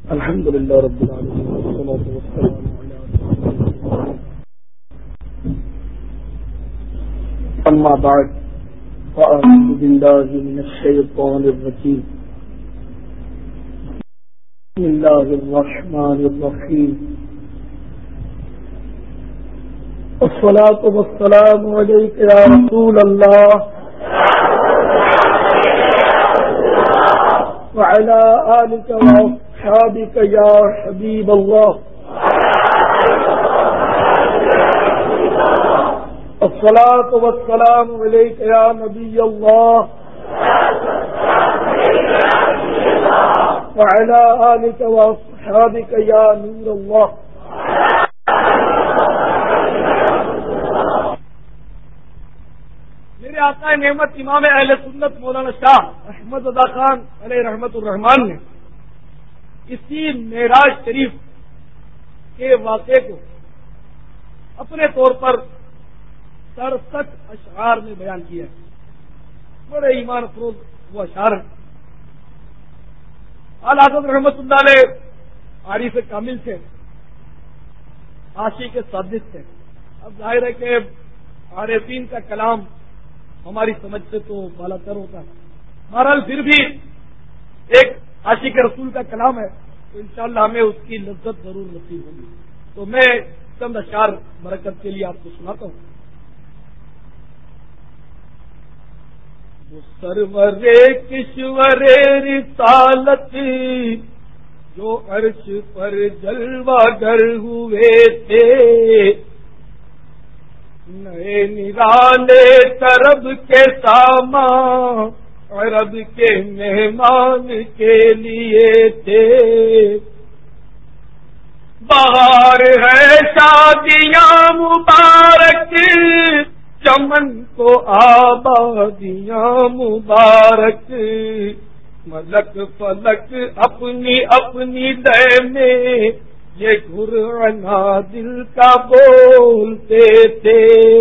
الحمد لله رب العالمين والصلاة والسلام على أما بعد فأعوذ بالله من الشيطان الرجيم بسم الله الرحمن الرحيم الصلاة والسلام عليك يا رسول الله وعلى آلك وأصحابك يا حبيب الله الصلاة والسلام عليك يا نبي الله وعلى آلك وأصحابك يا نور الله. میرے آقا نعمت امام اہل سنت مولانا شاہ احمد رضا خان علیہ رحمت الرحمان نے اسی معراج شریف کے واقعے کو اپنے طور پر سڑسٹھ اشعار میں بیان کیا ہے. بڑے ایمان افروز وہ اشعار ہیں. اعلی حضرت رحمت اللہ علیہ عارف کامل تھے, عاشق صادق تھے. اب ظاہر ہے کہ عارفین کا کلام ہماری سمجھ سے تو بالا تر ہوتا ہے. بہرحال پھر بھی ایک عاشق رسول کا کلام ہے تو انشاءاللہ ہمیں اس کی لذت ضرور نصیب ہوگی. تو میں چند اشعار برکت کے لیے آپ کو سناتا ہوں. سرور کشور رسالت جو عرش پر جلوہ گر ہوئے تھے, نئے نرالے طرب کے سامان عرب کے مہمان کے لیے تھے. بہار ہے شادیاں مبارک, چمن کو آبادیاں مبارک, ملک فلک اپنی اپنی لے میں یہ گھرانا دل کا بولتے تھے.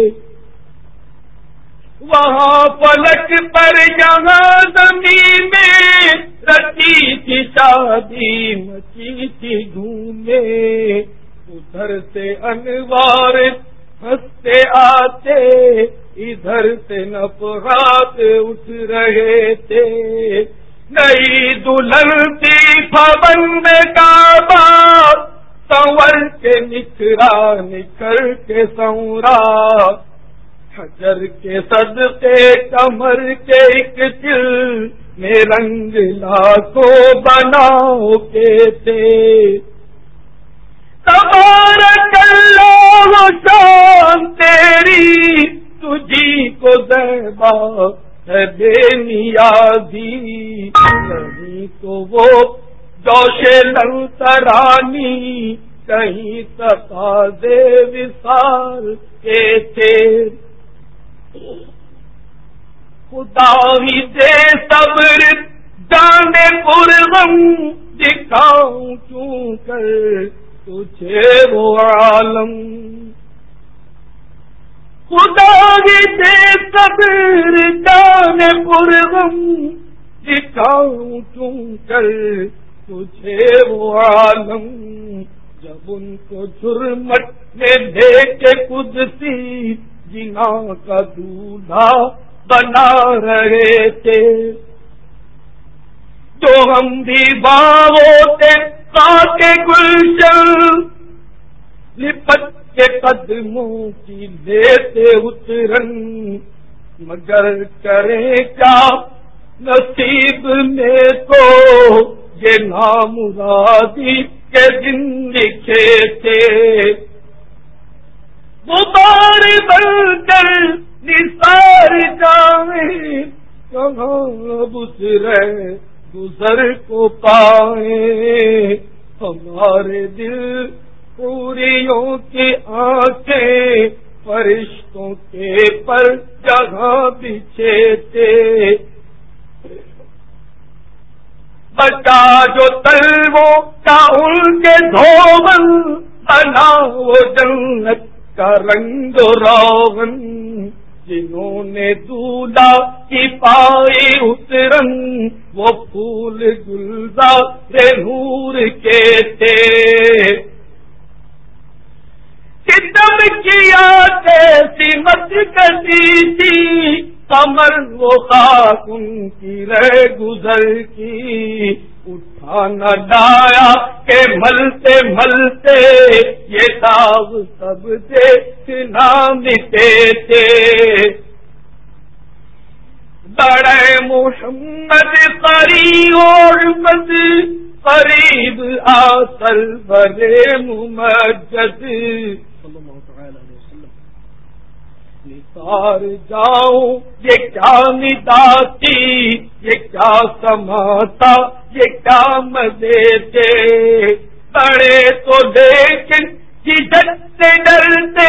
وہاں فلک پر یہاں زمین میں رچی تھی شادی مچی تھی دھومے, ادھر سے انوار ہنستے آتے ادھر سے نفحات اٹھ رہے تھے. نئی دلہن تھی پابند کعبہ, سنور کے نکھرا نکھر کے سنورا, حجر کے صدقے کمر کے ایک دل میں رنگ لاکھوں بناؤ کے تھے. تبارک اللہ شان تیری تجھی کو زیبا ہے بے نیازی, نہیں تو وہ جوش لن ترانی کہیں تقاضے وصال کے تھے. خدا ہی دے صبر جانے پرغم دکھاؤں کیوں کر تجھے وہ عالم. خدا ہی دے صبر جانے پرغم دکھاؤں کیوں کر تجھے وہ عالم. جب ان کو جرمٹ میں دے کے قدسی جنا کا دولہا بنا رہے تھے. جو ہم بھی باغوں کے کے گلشن لپٹ کے قدموں کی لیتے اترن, مگر کریں کیا نصیب میں تو یہ نامرادی کے دن لکھے تھے. غبار بن کر نثار جائیں کہاں گزرے گزر کو پائیں, ہمارے دل پوریوں کی آنکھیں فرشتوں کے پر جگہ بچھے تھے. بچا جو تلووں کا ان کے دھوبن بنا وہ جنت کا رنگ روغن, جنہوں نے دولہا کی پائی اترن وہ پھول گلزار رے نور کے تھے ستم کیا کیسی مت کسی تھی کمر وہ خاک ان کی رہ گزر کی اٹھا نہ ڈایا کہ ملتے ملتے یہ داغ سب دیکھ نہ مٹے تھے بڑے محمد قریب احمد قریب آسل بڑے ممجد نثار جاؤں یہ کیا ندا تھی یہ کیا سماتا یہ کیا مزے تھے بڑے تو لیکن جھجک سے ڈرتے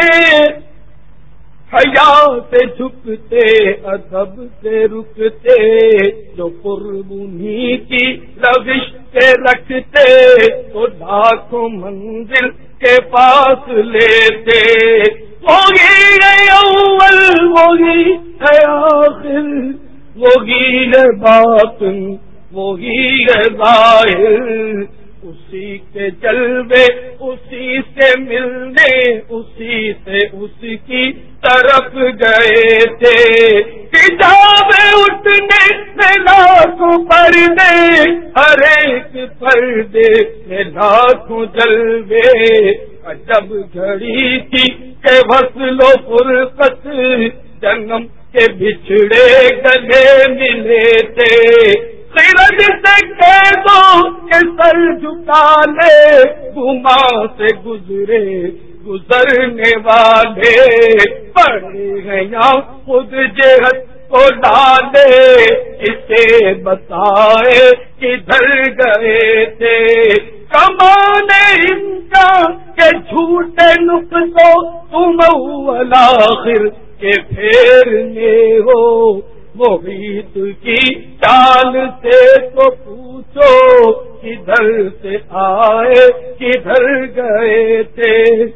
حیا سے جھکتے ادب سے رکتے جو قرب انہی کی روش سے رکھتے تو لاکھوں منزل کے پاس لیتے وہی ہے اول وہی ہے آخر وہی ہے باطن وہی ہے ظاہر اسی کے جلوے اسی سے ملنے اسی سے اس کی طرف گئے تھے کتاب اٹھنے میں لاکھوں پردے ہر ایک پردے میں لاکھوں جلوے عجب گھڑی تھی کہ وصل و فرقت جنم کے بچھڑے گلے ملے تھے خیرت سے کہہ دو کہ سر جھکا لے گما سے گزرے گزرنے والے پڑے ہیں یا خود جہت کو ڈالے اسے بتائے کدھر گئے تھے کمانے ان کا کہ جھوٹے نقصوں تم اول آخر کے پھیرنے ہو محیط کی چال سے تو پوچھو کدھر سے آئے کدھر گئے تھے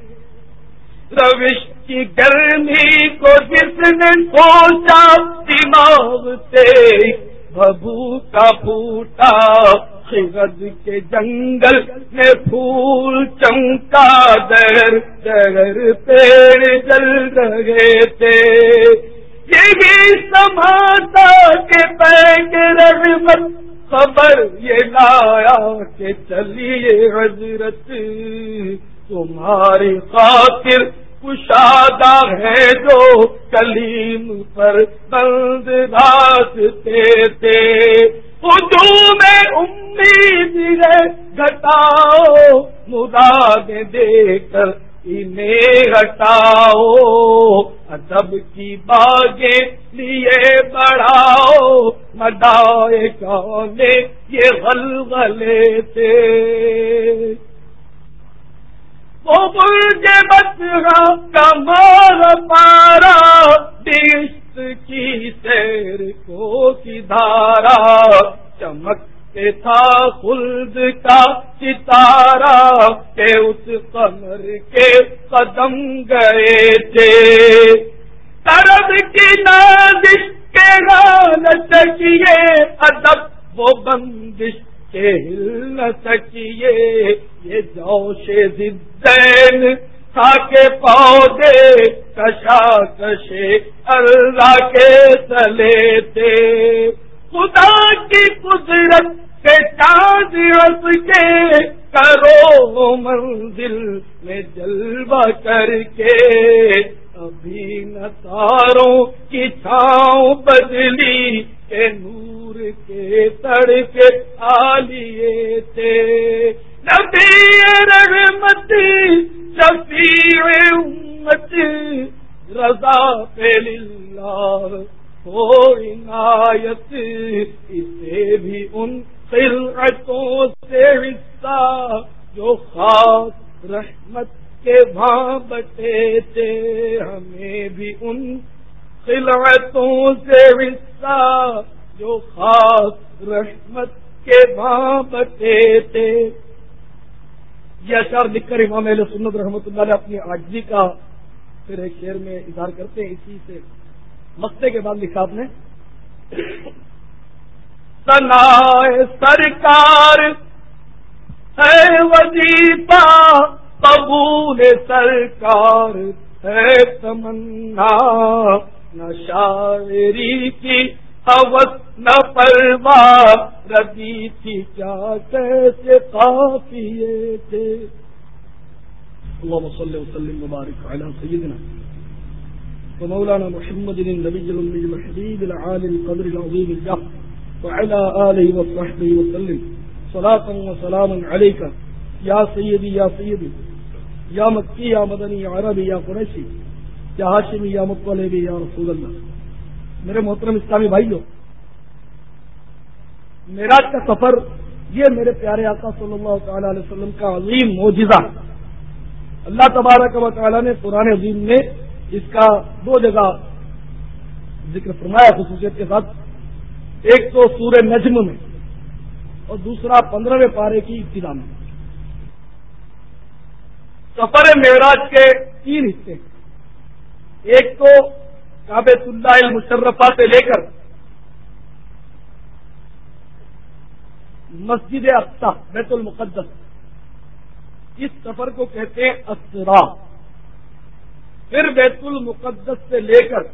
روش کی گرمی کو جس نے سوچا دماغ سے ببو کا پھوٹا خرد کے جنگل میں پھول چمکا در در پیڑ جل رہے تھے یہی سماتا کے پیک رحمت خبر یہ لایا کہ چلیے حضرت تمہاری خاطر کشادہ ہے جو کلیم پر بند راستے تھے ہجوم امید ہے گھٹاؤ مراد دے کر انہیں ہٹاؤ ادب کی باغیں لیے بڑھاؤ مدائے کانے یہ غلغلے تھے وہ برج بطرا کا مار پارا دشت کی سیر کو کی دھارا چمک تھا خلد کا ستارہ کہ اس قمر کے قدم گئے تھے طرب کی نازش کے نہ سکیے ادب وہ بندش کے ہل نہ سکیے یہ جوش زدین تھا کے پودے کشا کشے اللہ کے تلے تھے خدا کی قدرت کے چاند رس کے کرو منزل میں جلوہ کر کے ابھی نہ تاروں کی چھاؤں بدلی کے نور کے تڑکے آلیے تھے نبی رحمتی شفیع امت رضا پہ للہ ہو عنایت اسے بھی ان خلعتوں سے حصہ جو خاص رحمت کے بھاں بٹے تھے ہمیں بھی ان خلعتوں سے حصہ جو خاص رحمت کے بھاں بٹے تھے یہ اشعار لکھ کر امام اہل سنت رحمۃ اللہ علیہ اپنی عاجزی کا پھر ایک شعر میں اظہار کرتے ہیں اسی سے مقطع کے بعد لکھا آپ نے ثنائے سرکار ہے وظیفہ قبول سرکار ہے تمنا، نہ شاعری کی ہوس نہ پرواہ ردی تھی کیا کیسے قافیے تھے۔ اللهم صل وسلم وبارك على سيدنا ومولانا محمد النبي الأمي الحبيب العالي القدر العظيم الجاه وعلى آله وصحبه وسلم صلاة وسلاما عليك يا سيدي يا سيدي يا مكي يا مدني يا عربي يا قريشي يا هاشمي يا مطلبي يا رسول اللہ۔ میرے محترم اسلامی بھائیو، معراج کا سفر یہ میرے پیارے آقا صلی اللہ تعالی علیہ وسلم کا عظیم معجزہ، اللہ تبارک و تعالی نے قرآن عظیم میں اس کا دو جگہ ذکر فرمایا خصوصیت کے ساتھ، ایک تو سورہ نجم میں اور دوسرا پندرہویں پارے کی ابتدا میں۔ سفر معراج کے تین حصے، ایک تو کعبۃ اللہ المشرفہ سے لے کر مسجد اقصی بیت المقدس، اس سفر کو کہتے ہیں اسرا۔ پھر بیت المقدس سے لے کر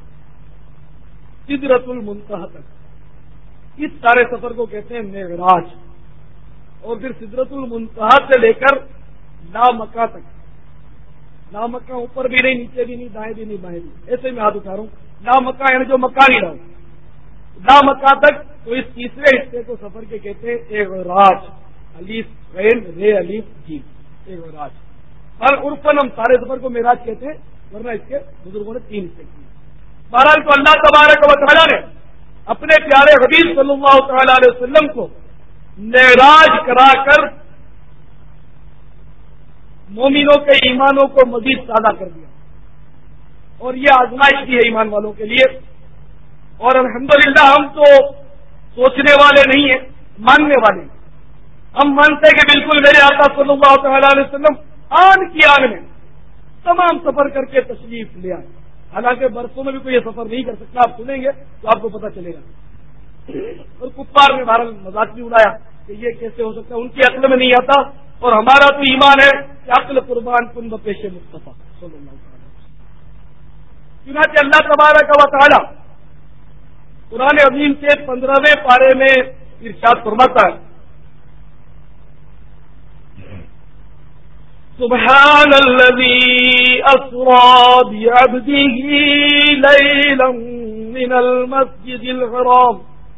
سدرۃ المنتہا تک، اس سارے سفر کو کہتے ہیں معراج۔ اور پھر سدرۃ المنتہا سے لے کر لامکہ تک، لامکہ اوپر بھی نہیں نیچے بھی نہیں دائیں بھی نہیں بائیں بھی، ایسے میں ہاتھ اٹھا رہا ہوں، لامکہ یعنی جو مکہ نہیں رہا لامکہ تک، تو اس تیسرے حصے کو سفر کے کہتے ہیں اعراج، الف غین رے الف جیم، اعراج۔ اور عرفاً ہم سارے سفر کو معراج کہتے ہیں، ورنہ اس کے بزرگوں نے تین حصے کیے۔ بہرحال تو اللہ تبارک و تعالیٰ نے اپنے پیارے حبیب صلی اللہ تعالی علیہ وسلم کو معراج کرا کر مومنوں کے ایمانوں کو مزید تازہ کر دیا، اور یہ آزمائش بھی ہے ایمان والوں کے لیے۔ اور الحمدللہ ہم تو سوچنے والے نہیں ہیں، ماننے والے ہیں۔ ہم مانتے ہیں کہ بالکل میرے آقا صلی اللہ تعالی علیہ وسلم آن کی آن میں تمام سفر کر کے تشریف لے آئے، حالانکہ برسوں میں بھی کوئی یہ سفر نہیں کر سکتا، آپ سنیں گے تو آپ کو پتہ چلے گا۔ اور کفار نے بہرحال مذاق بھی اڑایا کہ یہ کیسے ہو سکتا ہے، ان کی عقل میں نہیں آتا، اور ہمارا تو ایمان ہے کہ عقل قربان کن بپیش مصطفیٰ صلی اللہ علیہ وسلم۔ چنانچہ اللہ تبارک و تعالی قرآن عظیم کے پندرہویں پارے میں ارشاد فرماتا ہے، سبحان الذي أسرى بعبده ليلا من المسجد الحرام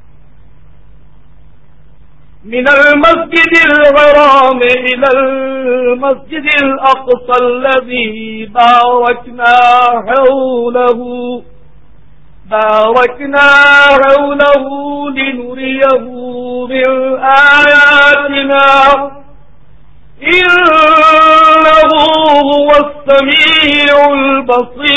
من المسجد الحرام إلى المسجد الأقصى الذي باركنا حوله باركنا حوله لنريه من آياتنا إنه هو السميع البصير۔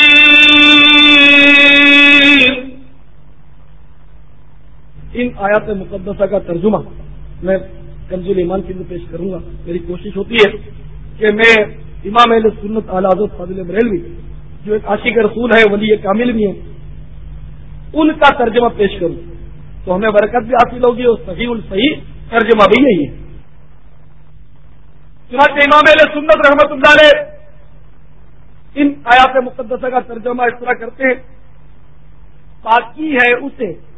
ان آیات مقدسہ کا ترجمہ میں کنزُل ایمان کے لیے پیش کروں گا۔ میری کوشش ہوتی ہے کہ میں امام اہل سنت اعلی حضرت فاضل بریلوی جو ایک عاشق رسول ہے، ولی کامل بھی ہیں، ان کا ترجمہ پیش کروں تو ہمیں برکت بھی حاصل ہوگی، اور صحیح الصحیح ترجمہ بھی یہی ہے۔ چنانچہ امام اہل سنت رحمۃ اللہ علیہ ان آیات مقدسہ کا ترجمہ اس طرح کرتے ہیں، پاکی ہے اسے